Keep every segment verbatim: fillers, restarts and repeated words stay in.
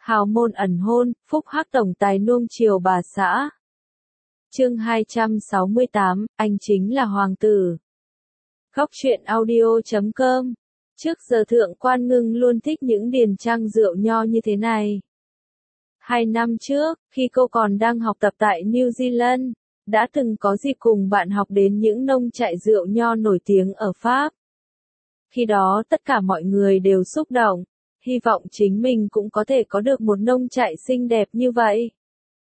Hào môn ẩn hôn, phúc hắc tổng tài nuông chiều bà xã. Chương hai trăm sáu mươi tám, anh chính là hoàng tử. Góc truyện audio chấm com. Trước giờ Thượng Quan Ngưng luôn thích những điền trang rượu nho như thế này. Hai năm trước, khi cô còn đang học tập tại New Zealand, đã từng có dịp cùng bạn học đến những nông trại rượu nho nổi tiếng ở Pháp. Khi đó tất cả mọi người đều xúc động, hy vọng chính mình cũng có thể có được một nông trại xinh đẹp như vậy.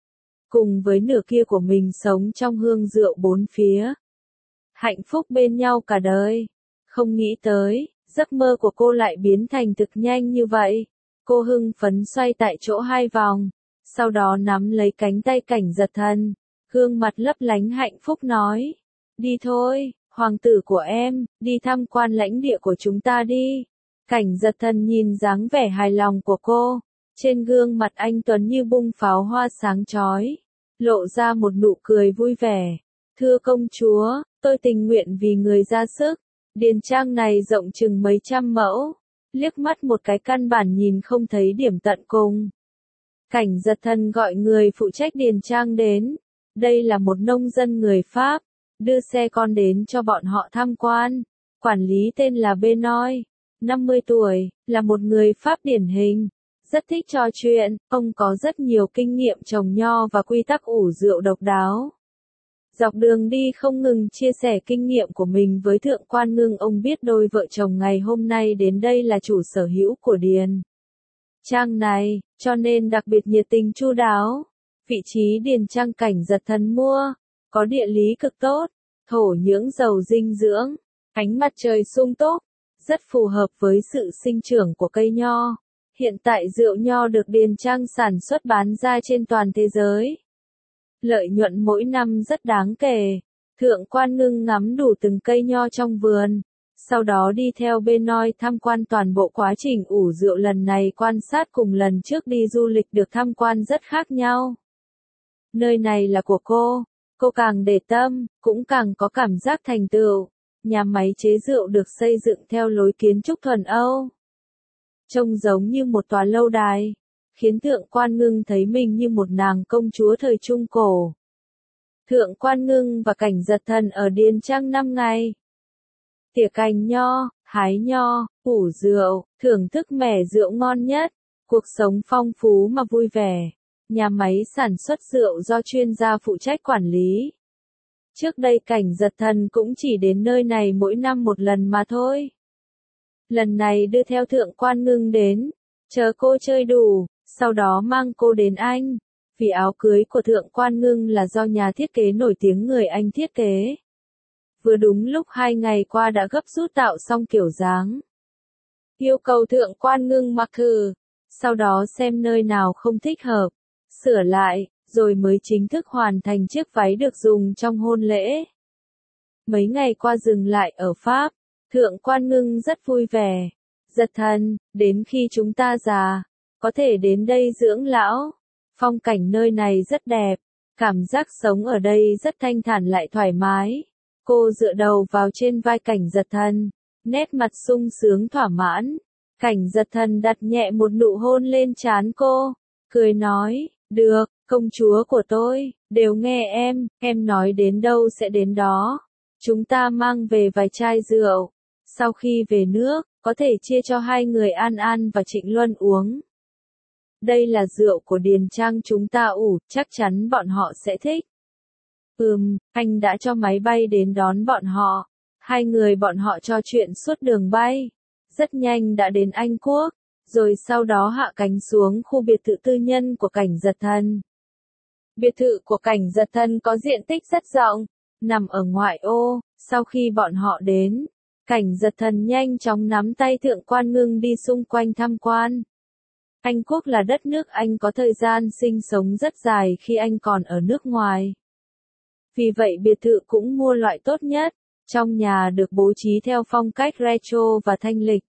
Cùng với nửa kia của mình sống trong hương rượu bốn phía. Hạnh phúc bên nhau cả đời. Không nghĩ tới, giấc mơ của cô lại biến thành thực nhanh như vậy. Cô hưng phấn xoay tại chỗ hai vòng, sau đó nắm lấy cánh tay Cảnh Giật Thần, gương mặt lấp lánh hạnh phúc nói. Đi thôi, hoàng tử của em, đi tham quan lãnh địa của chúng ta đi. Cảnh Giật Thần nhìn dáng vẻ hài lòng của cô, trên gương mặt anh tuấn như bung pháo hoa sáng chói, lộ ra một nụ cười vui vẻ. Thưa công chúa, tôi tình nguyện vì người ra sức. Điền trang này rộng chừng mấy trăm mẫu, liếc mắt một cái căn bản nhìn không thấy điểm tận cùng. Cảnh Giật Thần gọi người phụ trách điền trang đến. Đây là một nông dân người Pháp, đưa xe con đến cho bọn họ tham quan. Quản lý tên là Benoit, năm mươi tuổi, là một người Pháp điển hình, rất thích trò chuyện, ông có rất nhiều kinh nghiệm trồng nho và quy tắc ủ rượu độc đáo. Dọc đường đi không ngừng chia sẻ kinh nghiệm của mình với Thượng Quan Ngưng. Ông biết đôi vợ chồng ngày hôm nay đến đây là chủ sở hữu của điền trang này, cho nên đặc biệt nhiệt tình chu đáo. Vị trí điền trang Cảnh Giật Thần mua, có địa lý cực tốt, thổ nhưỡng giàu dinh dưỡng, ánh mặt trời sung túc, rất phù hợp với sự sinh trưởng của cây nho. Hiện tại rượu nho được điền trang sản xuất bán ra trên toàn thế giới. Lợi nhuận mỗi năm rất đáng kể. Thượng Quan Ngưng ngắm đủ từng cây nho trong vườn, sau đó đi theo Benoit tham quan toàn bộ quá trình ủ rượu. Lần này quan sát cùng lần trước đi du lịch được tham quan rất khác nhau. Nơi này là của cô, cô càng để tâm, cũng càng có cảm giác thành tựu. Nhà máy chế rượu được xây dựng theo lối kiến trúc thuần Âu, trông giống như một tòa lâu đài, khiến Thượng Quan Ngưng thấy mình như một nàng công chúa thời Trung Cổ. Thượng Quan Ngưng và Cảnh Giật Thần ở điền trang năm ngày. Tỉa cành nho, hái nho, ủ rượu, thưởng thức mẻ rượu ngon nhất, cuộc sống phong phú mà vui vẻ. Nhà máy sản xuất rượu do chuyên gia phụ trách quản lý. Trước đây Cảnh Giật Thần cũng chỉ đến nơi này mỗi năm một lần mà thôi. Lần này đưa theo Thượng Quan Ngưng đến, chờ cô chơi đủ, sau đó mang cô đến Anh. Vì áo cưới của Thượng Quan Ngưng là do nhà thiết kế nổi tiếng người Anh thiết kế. Vừa đúng lúc hai ngày qua đã gấp rút tạo xong kiểu dáng. Yêu cầu Thượng Quan Ngưng mặc thử, sau đó xem nơi nào không thích hợp, sửa lại, rồi mới chính thức hoàn thành chiếc váy được dùng trong hôn lễ. Mấy ngày qua dừng lại ở Pháp, Thượng Quan Ngưng rất vui vẻ. Giật Thần, đến khi chúng ta già, có thể đến đây dưỡng lão. Phong cảnh nơi này rất đẹp, cảm giác sống ở đây rất thanh thản lại thoải mái. Cô dựa đầu vào trên vai Cảnh Giật Thần, nét mặt sung sướng thỏa mãn. Cảnh Giật Thần đặt nhẹ một nụ hôn lên trán cô, cười nói, được, công chúa của tôi, đều nghe em, em nói đến đâu sẽ đến đó. Chúng ta mang về vài chai rượu, sau khi về nước, có thể chia cho hai người An An và Trịnh Luân uống. Đây là rượu của điền trang chúng ta ủ, chắc chắn bọn họ sẽ thích. Ừm, anh đã cho máy bay đến đón bọn họ. Hai người bọn họ trò chuyện suốt đường bay. Rất nhanh đã đến Anh Quốc, rồi sau đó hạ cánh xuống khu biệt thự tư nhân của Cảnh Giật Thần. Biệt thự của Cảnh Giật Thần có diện tích rất rộng, nằm ở ngoại ô. Sau khi bọn họ đến, Cảnh Giật Thần nhanh chóng nắm tay Thượng Quan Ngưng đi xung quanh tham quan. Anh Quốc là đất nước anh có thời gian sinh sống rất dài khi anh còn ở nước ngoài. Vì vậy biệt thự cũng mua loại tốt nhất, trong nhà được bố trí theo phong cách retro và thanh lịch.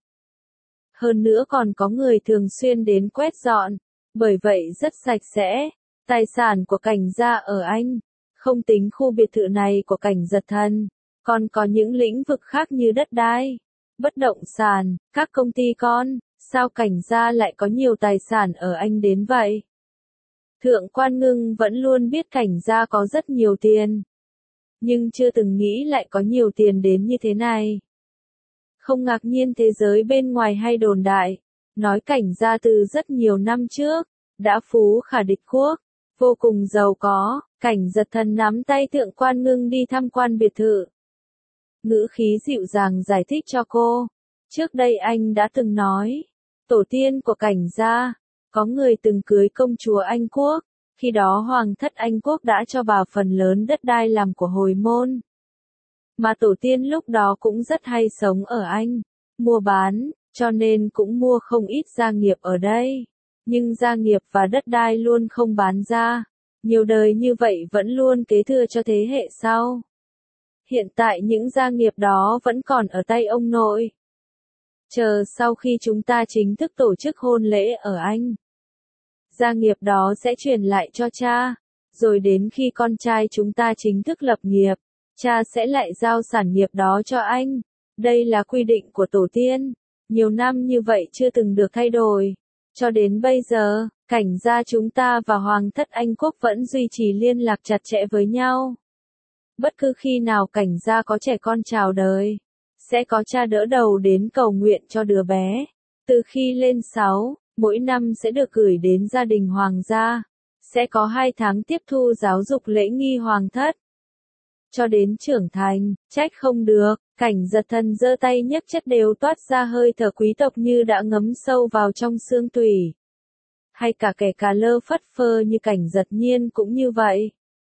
Hơn nữa còn có người thường xuyên đến quét dọn, bởi vậy rất sạch sẽ. Tài sản của Cảnh gia ở Anh, không tính khu biệt thự này của Cảnh Giật Thần, còn có những lĩnh vực khác như đất đai, bất động sản, các công ty con, Sao Cảnh gia lại có nhiều tài sản ở Anh đến vậy? Thượng quan Ngưng vẫn luôn biết Cảnh gia có rất nhiều tiền, nhưng chưa từng nghĩ lại có nhiều tiền đến như thế này. Không ngạc nhiên thế giới bên ngoài hay đồn đại, nói Cảnh gia từ rất nhiều năm trước, đã phú khả địch quốc, vô cùng giàu có. Cảnh Giật Thần nắm tay Thượng quan Ngưng đi tham quan biệt thự. Ngữ khí dịu dàng giải thích cho cô. Trước đây anh đã từng nói, tổ tiên của Cảnh gia, có người từng cưới công chúa Anh Quốc, khi đó Hoàng thất Anh Quốc đã cho bà phần lớn đất đai làm của hồi môn. Mà tổ tiên lúc đó cũng rất hay sống ở Anh, mua bán, cho nên cũng mua không ít gia nghiệp ở đây. Nhưng gia nghiệp và đất đai luôn không bán ra, nhiều đời như vậy vẫn luôn kế thừa cho thế hệ sau. Hiện tại những gia nghiệp đó vẫn còn ở tay ông nội. Chờ sau khi chúng ta chính thức tổ chức hôn lễ ở Anh, gia nghiệp đó sẽ truyền lại cho cha, rồi đến khi con trai chúng ta chính thức lập nghiệp, cha sẽ lại giao sản nghiệp đó cho anh. Đây là quy định của tổ tiên, nhiều năm như vậy chưa từng được thay đổi. Cho đến bây giờ, Cảnh gia chúng ta và Hoàng thất Anh Quốc vẫn duy trì liên lạc chặt chẽ với nhau. Bất cứ khi nào Cảnh gia có trẻ con chào đời, sẽ có cha đỡ đầu đến cầu nguyện cho đứa bé. Từ khi lên sáu, mỗi năm sẽ được gửi đến gia đình hoàng gia, sẽ có hai tháng tiếp thu giáo dục lễ nghi hoàng thất. Cho đến trưởng thành, trách không được. Cảnh Giật Thần giơ tay nhấc chất đều toát ra hơi thở quý tộc như đã ngấm sâu vào trong xương tủy. Hay cả kẻ cà lơ phất phơ như Cảnh Giật Nhiên cũng như vậy.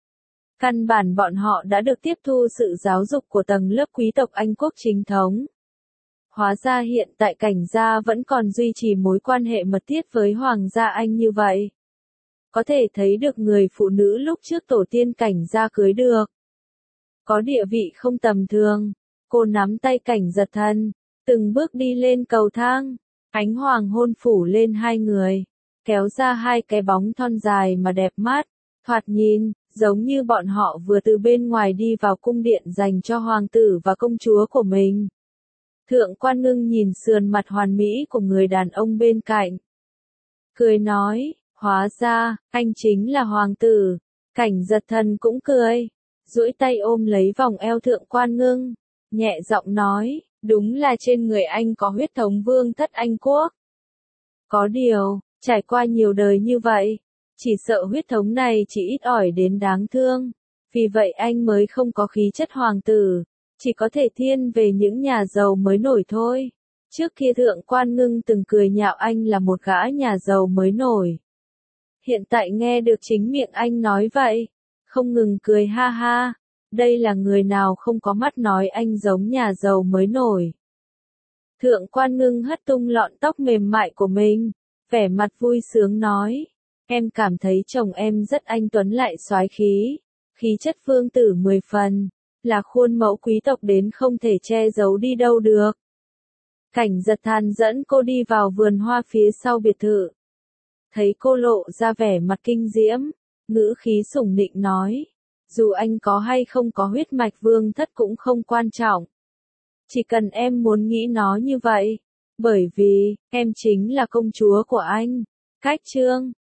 Căn bản bọn họ đã được tiếp thu sự giáo dục của tầng lớp quý tộc Anh Quốc chính thống. Hóa ra hiện tại Cảnh gia vẫn còn duy trì mối quan hệ mật thiết với Hoàng gia Anh như vậy. Có thể thấy được người phụ nữ lúc trước tổ tiên Cảnh gia cưới được, có địa vị không tầm thường. Cô nắm tay Cảnh Giật Thần, từng bước đi lên cầu thang, ánh hoàng hôn phủ lên hai người, kéo ra hai cái bóng thon dài mà đẹp mắt, thoạt nhìn, giống như bọn họ vừa từ bên ngoài đi vào cung điện dành cho hoàng tử và công chúa của mình. Thượng quan Ngưng nhìn sườn mặt hoàn mỹ của người đàn ông bên cạnh, cười nói, hóa ra, anh chính là hoàng tử. Cảnh Giật Thần cũng cười, duỗi tay ôm lấy vòng eo Thượng quan Ngưng, nhẹ giọng nói, đúng là trên người anh có huyết thống vương thất Anh Quốc. Có điều, trải qua nhiều đời như vậy, chỉ sợ huyết thống này chỉ ít ỏi đến đáng thương, vì vậy anh mới không có khí chất hoàng tử, chỉ có thể thiên về những nhà giàu mới nổi thôi. Trước kia Thượng quan Ngưng từng cười nhạo anh là một gã nhà giàu mới nổi. Hiện tại nghe được chính miệng anh nói vậy, không ngừng cười ha ha. Đây là người nào không có mắt nói anh giống nhà giàu mới nổi. Thượng quan Ngưng hất tung lọn tóc mềm mại của mình, vẻ mặt vui sướng nói, em cảm thấy chồng em rất anh tuấn lại soái khí, khí chất vương tử mười phần, là khuôn mẫu quý tộc đến không thể che giấu đi đâu được. Cảnh Giật Thần dẫn cô đi vào vườn hoa phía sau biệt thự. Thấy cô lộ ra vẻ mặt kinh diễm, ngữ khí sủng nịnh nói, dù anh có hay không có huyết mạch vương thất cũng không quan trọng. Chỉ cần em muốn nghĩ nó như vậy, bởi vì, em chính là công chúa của anh. Cách chương